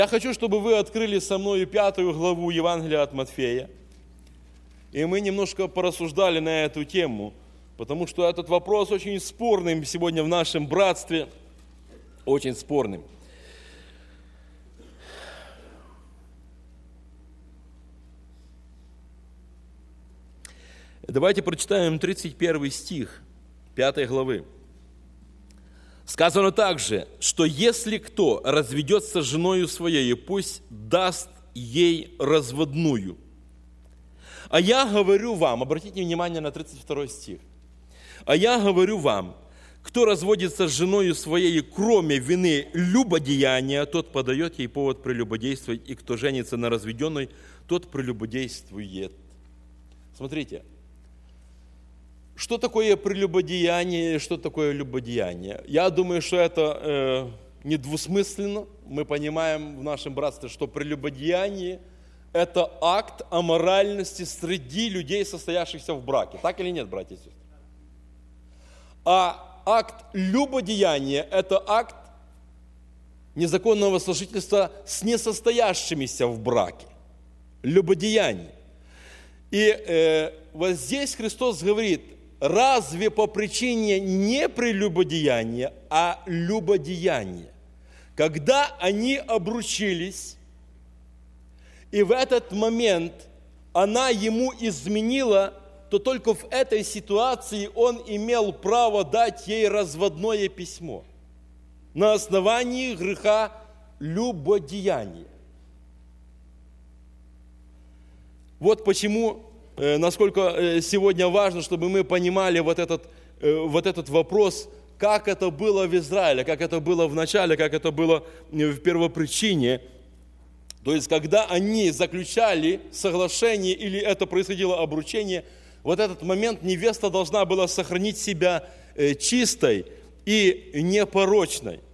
Я хочу, чтобы вы открыли со мной 5 главу Евангелия от Матфея. И мы немножко порассуждали на эту тему, потому что этот вопрос очень спорный сегодня в нашем братстве, очень спорным. Давайте прочитаем 31 стих 5 главы. Сказано также, что если кто разведется с женою своей, пусть даст ей разводную. А я говорю вам, обратите внимание на 32 стих. А я говорю вам, кто разводится с женою своей, кроме вины любодеяния, тот подает ей повод прелюбодействовать, и кто женится на разведенной, тот прелюбодействует. Смотрите, что такое прелюбодеяние, что такое любодеяние? Я думаю, что это недвусмысленно. Мы понимаем в нашем братстве, что прелюбодеяние – это акт аморальности среди людей, состоявшихся в браке. Так или нет, братья и сестры? А акт любодеяния – это акт незаконного сожительства с несостоявшимися в браке. Любодеяние. И вот здесь Христос говорит, разве по причине не прелюбодеяния, а любодеяния? Когда они обручились, и в этот момент она ему изменила, то только в этой ситуации он имел право дать ей разводное письмо на основании греха любодеяния. Вот почему, насколько сегодня важно, чтобы мы понимали вот этот вопрос, как это было в Израиле, как это было в начале, как это было в первопричине. То есть, когда они заключали соглашение или это происходило обручение, вот этот момент невеста должна была сохранить себя чистой и непорочной.